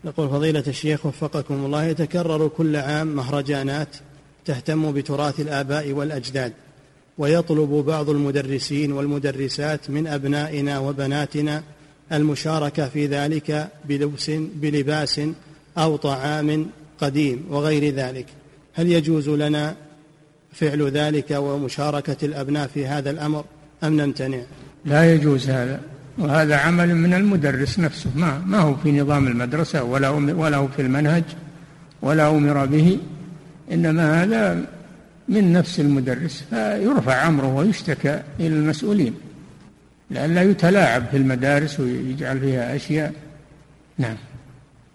نقول فضيلة الشيخ وفقكم الله، يتكرر كل عام مهرجانات تهتم بتراث الآباء والأجداد، ويطلب بعض المدرسين والمدرسات من أبنائنا وبناتنا المشاركة في ذلك بلباس أو طعام قديم وغير ذلك، هل يجوز لنا فعل ذلك ومشاركة الأبناء في هذا الأمر أم نمتنع؟ لا يجوز هذا، وهذا عمل من المدرس نفسه، ما هو في نظام المدرسة ولا هو في المنهج ولا أمر به، إنما هذا من نفس المدرس، فيرفع أمره ويشتكى إلى المسؤولين لئلا يتلاعب في المدارس ويجعل فيها أشياء. نعم.